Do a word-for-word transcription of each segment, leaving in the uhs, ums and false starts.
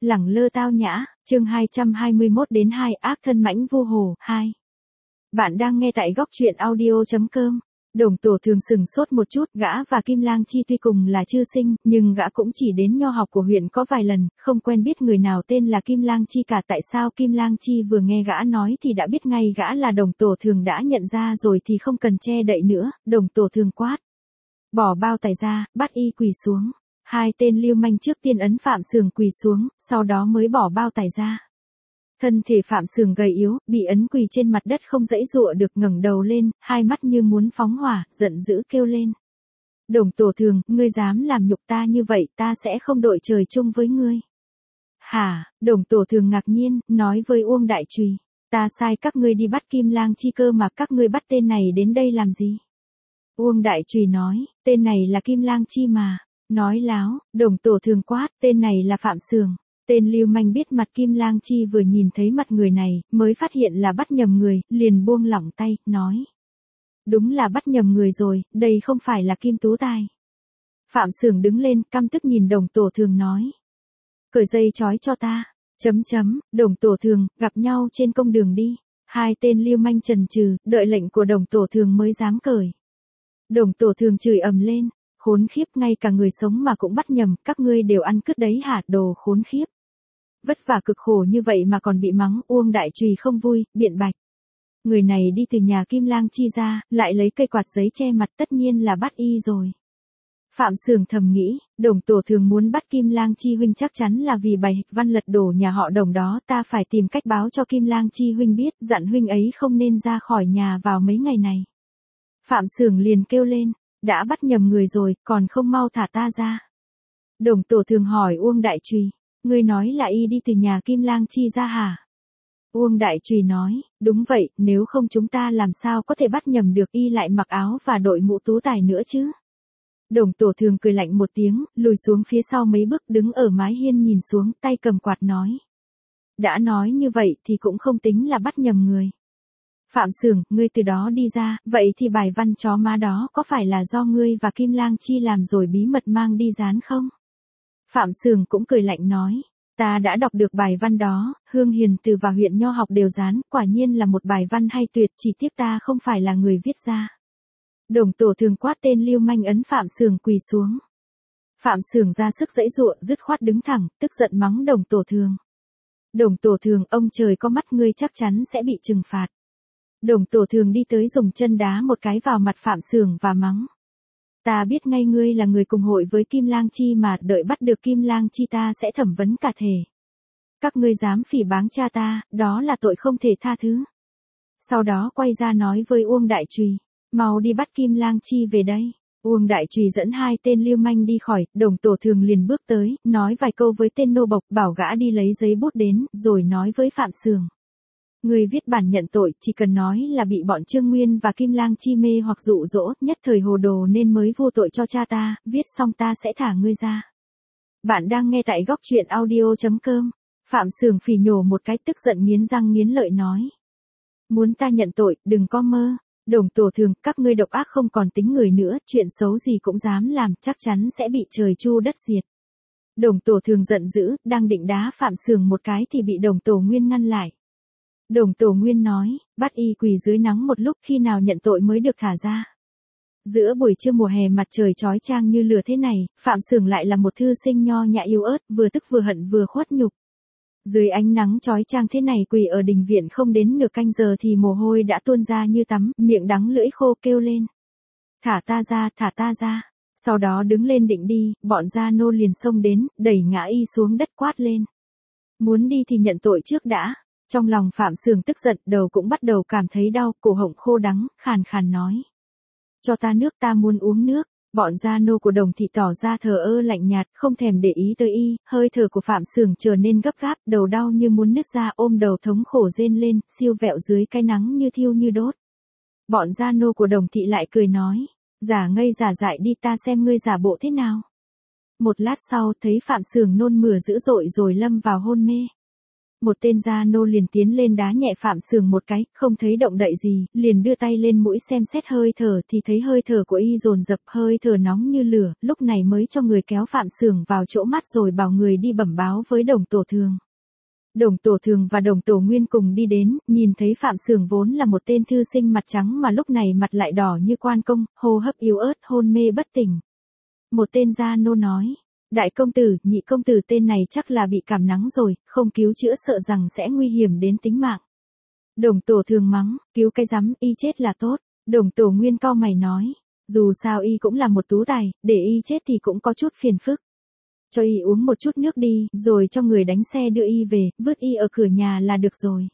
Lẳng lơ tao nhã, chương hai trăm hai mươi mốt đến hai ác thân mãnh vu hồ, hai. Bạn đang nghe tại góc truyện audio chấm com. Đồng Tổ Thường sừng sốt một chút, gã và Kim Lang Chi tuy cùng là chư sinh, nhưng gã cũng chỉ đến nho học của huyện có vài lần, không quen biết người nào tên là Kim Lang Chi cả. Tại sao Kim Lang Chi vừa nghe gã nói thì đã biết ngay gã là Đồng Tổ Thường đã nhận ra rồi thì không cần che đậy nữa. Đồng Tổ Thường quát: bỏ bao tải ra, bắt y quỳ xuống. Hai tên lưu manh trước tiên ấn Phạm Sường quỳ xuống, sau đó mới bỏ bao tải ra. Thân thể Phạm Sường gầy yếu, bị ấn quỳ trên mặt đất không dãy dụa được, ngẩng đầu lên, hai mắt như muốn phóng hỏa, giận dữ kêu lên: Đồng Tổ Thường, ngươi dám làm nhục ta như vậy, ta sẽ không đội trời chung với ngươi. Hả? Đồng Tổ Thường ngạc nhiên, nói với Uông Đại Trùy: ta sai các ngươi đi bắt Kim Lang Chi cơ mà các ngươi bắt tên này đến đây làm gì? Uông Đại Trùy nói: tên này là Kim Lang Chi mà. Nói láo. Đồng Tổ Thường quát: tên này là Phạm Sường. Tên lưu manh biết mặt Kim Lang Chi vừa nhìn thấy mặt người này, mới phát hiện là bắt nhầm người, liền buông lỏng tay, nói: đúng là bắt nhầm người rồi, đây không phải là Kim Tú Tài. Phạm Sường đứng lên, căm tức nhìn Đồng Tổ Thường nói: cởi dây trói cho ta. Chấm chấm. Đồng Tổ Thường, gặp nhau trên công đường đi. Hai tên lưu manh chần chừ, đợi lệnh của Đồng Tổ Thường mới dám cởi. Đồng Tổ Thường chửi ầm lên: khốn khiếp, ngay cả người sống mà cũng bắt nhầm, các ngươi đều ăn cứt đấy hả, đồ khốn khiếp. Vất vả cực khổ như vậy mà còn bị mắng. Uông Đại Trùy không vui, biện bạch: người này đi từ nhà Kim Lang Chi ra, lại lấy cây quạt giấy che mặt, tất nhiên là bắt y rồi. Phạm Sường thầm nghĩ, Đồng Tổ Thường muốn bắt Kim Lang Chi huynh chắc chắn là vì bài hịch văn lật đổ nhà họ Đồng đó, ta phải tìm cách báo cho Kim Lang Chi huynh biết, dặn huynh ấy không nên ra khỏi nhà vào mấy ngày này. Phạm Sường liền kêu lên: đã bắt nhầm người rồi, còn không mau thả ta ra. Đồng Tổ Thường hỏi Uông Đại Trùy: ngươi nói là y đi từ nhà Kim Lang Chi ra hả? Uông Đại Trùy nói: đúng vậy, nếu không chúng ta làm sao có thể bắt nhầm được, y lại mặc áo và đội mũ tú tài nữa chứ. Đồng Tổ Thường cười lạnh một tiếng, lùi xuống phía sau mấy bước, đứng ở mái hiên nhìn xuống, tay cầm quạt nói: đã nói như vậy thì cũng không tính là bắt nhầm người. Phạm Sường, ngươi từ đó đi ra, vậy thì bài văn chó má đó có phải là do ngươi và Kim Lang Chi làm rồi bí mật mang đi dán không? Phạm Sường cũng cười lạnh nói: ta đã đọc được bài văn đó, Hương Hiền Từ và huyện Nho học đều dán, quả nhiên là một bài văn hay tuyệt, chỉ tiếc ta không phải là người viết ra. Đồng Tổ Thường quát tên lưu manh ấn Phạm Sường quỳ xuống. Phạm Sường ra sức giãy giụa, dứt khoát đứng thẳng, tức giận mắng Đồng Tổ Thường: Đồng Tổ Thường, ông trời có mắt, ngươi chắc chắn sẽ bị trừng phạt. Đồng Tổ Thường đi tới dùng chân đá một cái vào mặt Phạm Sường và mắng: ta biết ngay ngươi là người cùng hội với Kim Lang Chi mà, đợi bắt được Kim Lang Chi ta sẽ thẩm vấn cả thể. Các ngươi dám phỉ báng cha ta, đó là tội không thể tha thứ. Sau đó quay ra nói với Uông Đại Trùy: mau đi bắt Kim Lang Chi về đây. Uông Đại Trùy dẫn hai tên lưu manh đi khỏi, Đồng Tổ Thường liền bước tới, nói vài câu với tên nô bộc, bảo gã đi lấy giấy bút đến, rồi nói với Phạm Sường: ngươi viết bản nhận tội, chỉ cần nói là bị bọn Trương Nguyên và Kim Lang Chi mê hoặc dụ dỗ, nhất thời hồ đồ nên mới vô tội cho cha ta, viết xong ta sẽ thả ngươi ra. Bạn đang nghe tại góc truyện audio chấm com. Phạm Sường phỉ nhổ một cái, tức giận nghiến răng nghiến lợi nói: muốn ta nhận tội, đừng có mơ. Đồng Tổ Thường, các ngươi độc ác không còn tính người nữa, chuyện xấu gì cũng dám làm, chắc chắn sẽ bị trời chu đất diệt. Đồng Tổ Thường giận dữ, đang định đá Phạm Sường một cái thì bị Đồng Tổ Nguyên ngăn lại. Đồng Tổ Nguyên nói: bắt y quỳ dưới nắng một lúc, khi nào nhận tội mới được thả ra. Giữa buổi trưa mùa hè mặt trời chói chang như lửa thế này, Phạm Sường lại là một thư sinh nho nhã yếu ớt, vừa tức vừa hận vừa khuất nhục. Dưới ánh nắng chói chang thế này quỳ ở đình viện không đến nửa canh giờ thì mồ hôi đã tuôn ra như tắm, miệng đắng lưỡi khô kêu lên: thả ta ra, thả ta ra. Sau đó đứng lên định đi, bọn gia nô liền xông đến, đẩy ngã y xuống đất quát lên: muốn đi thì nhận tội trước đã. Trong lòng Phạm Sường tức giận, đầu cũng bắt đầu cảm thấy đau, cổ họng khô đắng, khàn khàn nói: cho ta nước, ta muốn uống nước. Bọn gia nô của Đồng thị tỏ ra thờ ơ lạnh nhạt, không thèm để ý tới y, hơi thở của Phạm Sường trở nên gấp gáp, đầu đau như muốn nứt ra, ôm đầu thống khổ rên lên, siêu vẹo dưới cái nắng như thiêu như đốt. Bọn gia nô của Đồng thị lại cười nói: giả ngây giả dại đi, ta xem ngươi giả bộ thế nào. Một lát sau thấy Phạm Sường nôn mửa dữ dội rồi lâm vào hôn mê. một tên gia nô liền tiến lên đá nhẹ Phạm Sường một cái, không thấy động đậy gì, liền đưa tay lên mũi xem xét hơi thở thì thấy hơi thở của y dồn dập, hơi thở nóng như lửa, lúc này mới cho người kéo Phạm Sường vào chỗ mắt rồi bảo người đi bẩm báo với Đồng Tổ Thường. Đồng Tổ Thường và Đồng Tổ Nguyên cùng đi đến, nhìn thấy Phạm Sường vốn là một tên thư sinh mặt trắng mà lúc này mặt lại đỏ như quan công, hô hấp yếu ớt, hôn mê bất tỉnh. Một tên gia nô nói, đại công tử, nhị công tử tên này chắc là bị cảm nắng rồi, không cứu chữa sợ rằng sẽ nguy hiểm đến tính mạng. Đồng Tổ Thường mắng, cứu cái rắm, y chết là tốt. Đồng Tổ Nguyên cau mày nói, dù sao y cũng là một tú tài, để y chết thì cũng có chút phiền phức. Cho y uống một chút nước đi, rồi cho người đánh xe đưa y về, vứt y ở cửa nhà là được rồi.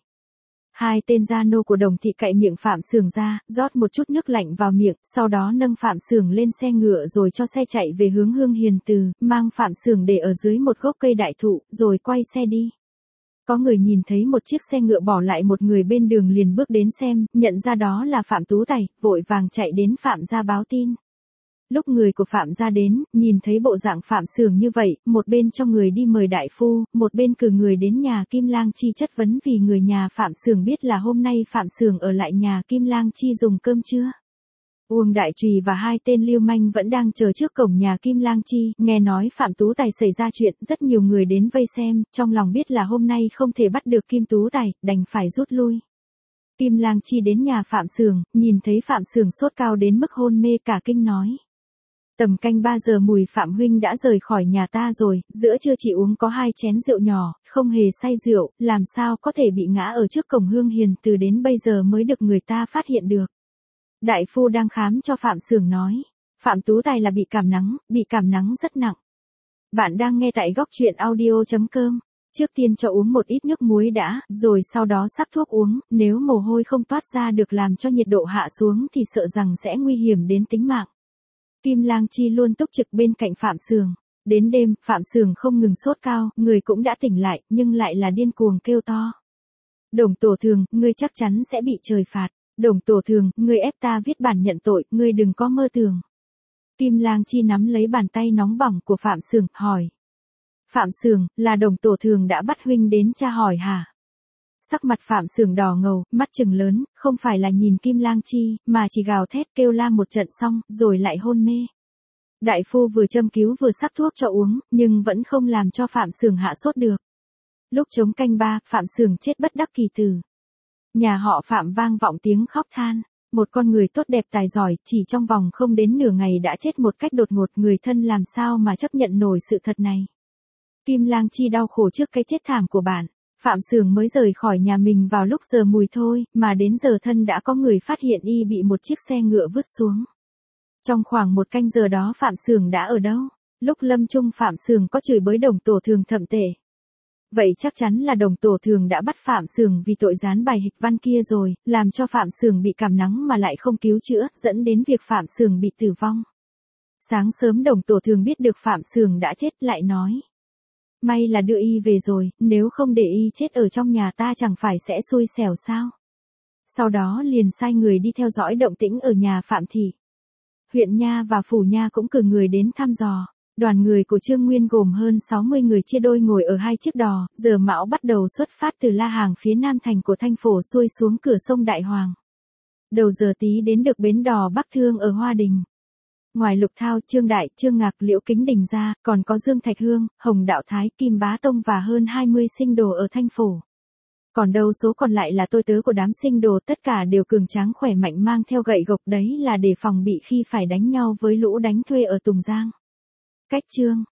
Hai tên gia nô của Đồng thị cạy miệng Phạm Sường ra, rót một chút nước lạnh vào miệng, sau đó nâng Phạm Sường lên xe ngựa rồi cho xe chạy về hướng Hương Hiền Từ, mang Phạm Sường để ở dưới một gốc cây đại thụ, rồi quay xe đi. Có người nhìn thấy một chiếc xe ngựa bỏ lại một người bên đường liền bước đến xem, nhận ra đó là Phạm Tú Tài, vội vàng chạy đến Phạm gia báo tin. Lúc người của Phạm gia đến, nhìn thấy bộ dạng Phạm Sường như vậy, một bên cho người đi mời đại phu, một bên cử người đến nhà Kim Lang Chi chất vấn vì người nhà Phạm Sường biết là hôm nay Phạm Sường ở lại nhà Kim Lang Chi dùng cơm trưa. Uông Đại Trùy và hai tên lưu manh vẫn đang chờ trước cổng nhà Kim Lang Chi, nghe nói Phạm Tú Tài xảy ra chuyện, rất nhiều người đến vây xem, trong lòng biết là hôm nay không thể bắt được Kim Tú Tài, đành phải rút lui. Kim Lang Chi đến nhà Phạm Sường, nhìn thấy Phạm Sường sốt cao đến mức hôn mê cả kinh nói. Tầm canh ba giờ Mùi Phạm huynh đã rời khỏi nhà ta rồi, giữa trưa chỉ uống có hai chén rượu nhỏ, không hề say rượu, làm sao có thể bị ngã ở trước cổng Hương Hiền Từ đến bây giờ mới được người ta phát hiện được. Đại phu đang khám cho Phạm Sường nói, Phạm Tú Tài là bị cảm nắng, bị cảm nắng rất nặng. Bạn đang nghe tại góc truyện audio chấm com. Trước tiên cho uống một ít nước muối đã, rồi sau đó sắc thuốc uống, nếu mồ hôi không toát ra được làm cho nhiệt độ hạ xuống thì sợ rằng sẽ nguy hiểm đến tính mạng. Kim Lang Chi luôn túc trực bên cạnh Phạm Sường. Đến đêm, Phạm Sường không ngừng sốt cao, người cũng đã tỉnh lại, nhưng lại là điên cuồng kêu to. Đồng Tổ Thường, ngươi chắc chắn sẽ bị trời phạt. Đồng Tổ Thường, ngươi ép ta viết bản nhận tội, ngươi đừng có mơ tưởng. Kim Lang Chi nắm lấy bàn tay nóng bỏng của Phạm Sường, hỏi. Phạm Sường, là Đồng Tổ Thường đã bắt huynh đến tra hỏi hả? Sắc mặt Phạm Sường đỏ ngầu, mắt trừng lớn, không phải là nhìn Kim Lang Chi, mà chỉ gào thét kêu la một trận xong, rồi lại hôn mê. Đại phu vừa châm cứu vừa sắc thuốc cho uống, nhưng vẫn không làm cho Phạm Sường hạ sốt được. Lúc trống canh ba, Phạm Sường chết bất đắc kỳ tử. Nhà họ Phạm vang vọng tiếng khóc than. Một con người tốt đẹp tài giỏi, chỉ trong vòng không đến nửa ngày đã chết một cách đột ngột, người thân làm sao mà chấp nhận nổi sự thật này. Kim Lang Chi đau khổ trước cái chết thảm của bạn. Phạm Sường mới rời khỏi nhà mình vào lúc giờ mùi thôi, mà đến giờ thân đã có người phát hiện y bị một chiếc xe ngựa vứt xuống. Trong khoảng một canh giờ đó Phạm Sường đã ở đâu? Lúc lâm chung Phạm Sường có chửi bới Đồng Tổ Thường thậm tệ. Vậy chắc chắn là Đồng Tổ Thường đã bắt Phạm Sường vì tội dán bài hịch văn kia rồi, làm cho Phạm Sường bị cảm nắng mà lại không cứu chữa, dẫn đến việc Phạm Sường bị tử vong. Sáng sớm Đồng Tổ Thường biết được Phạm Sường đã chết lại nói. May là đưa y về rồi, nếu không để y chết ở trong nhà ta chẳng phải sẽ xui xẻo sao. Sau đó liền sai người đi theo dõi động tĩnh ở nhà Phạm thị. Huyện Nha và Phủ Nha cũng cử người đến thăm dò. Đoàn người của Trương Nguyên gồm hơn sáu mươi người chia đôi ngồi ở hai chiếc đò, giờ mão bắt đầu xuất phát từ La Hàng phía nam thành của Thanh Phổ xuôi xuống cửa sông Đại Hoàng. Đầu giờ tí đến được bến đò Bắc Thương ở Hoa Đình. Ngoài Lục Thao, Trương Đại, Trương Ngạc, Liễu Kính Đình ra, còn có Dương Thạch Hương, Hồng Đạo Thái, Kim Bá Tông và hơn hai mươi sinh đồ ở Thanh Phổ. Còn đâu số còn lại là tôi tớ của đám sinh đồ, tất cả đều cường tráng khỏe mạnh mang theo gậy gộc, đấy là để phòng bị khi phải đánh nhau với lũ đánh thuê ở Tùng Giang. Cách chương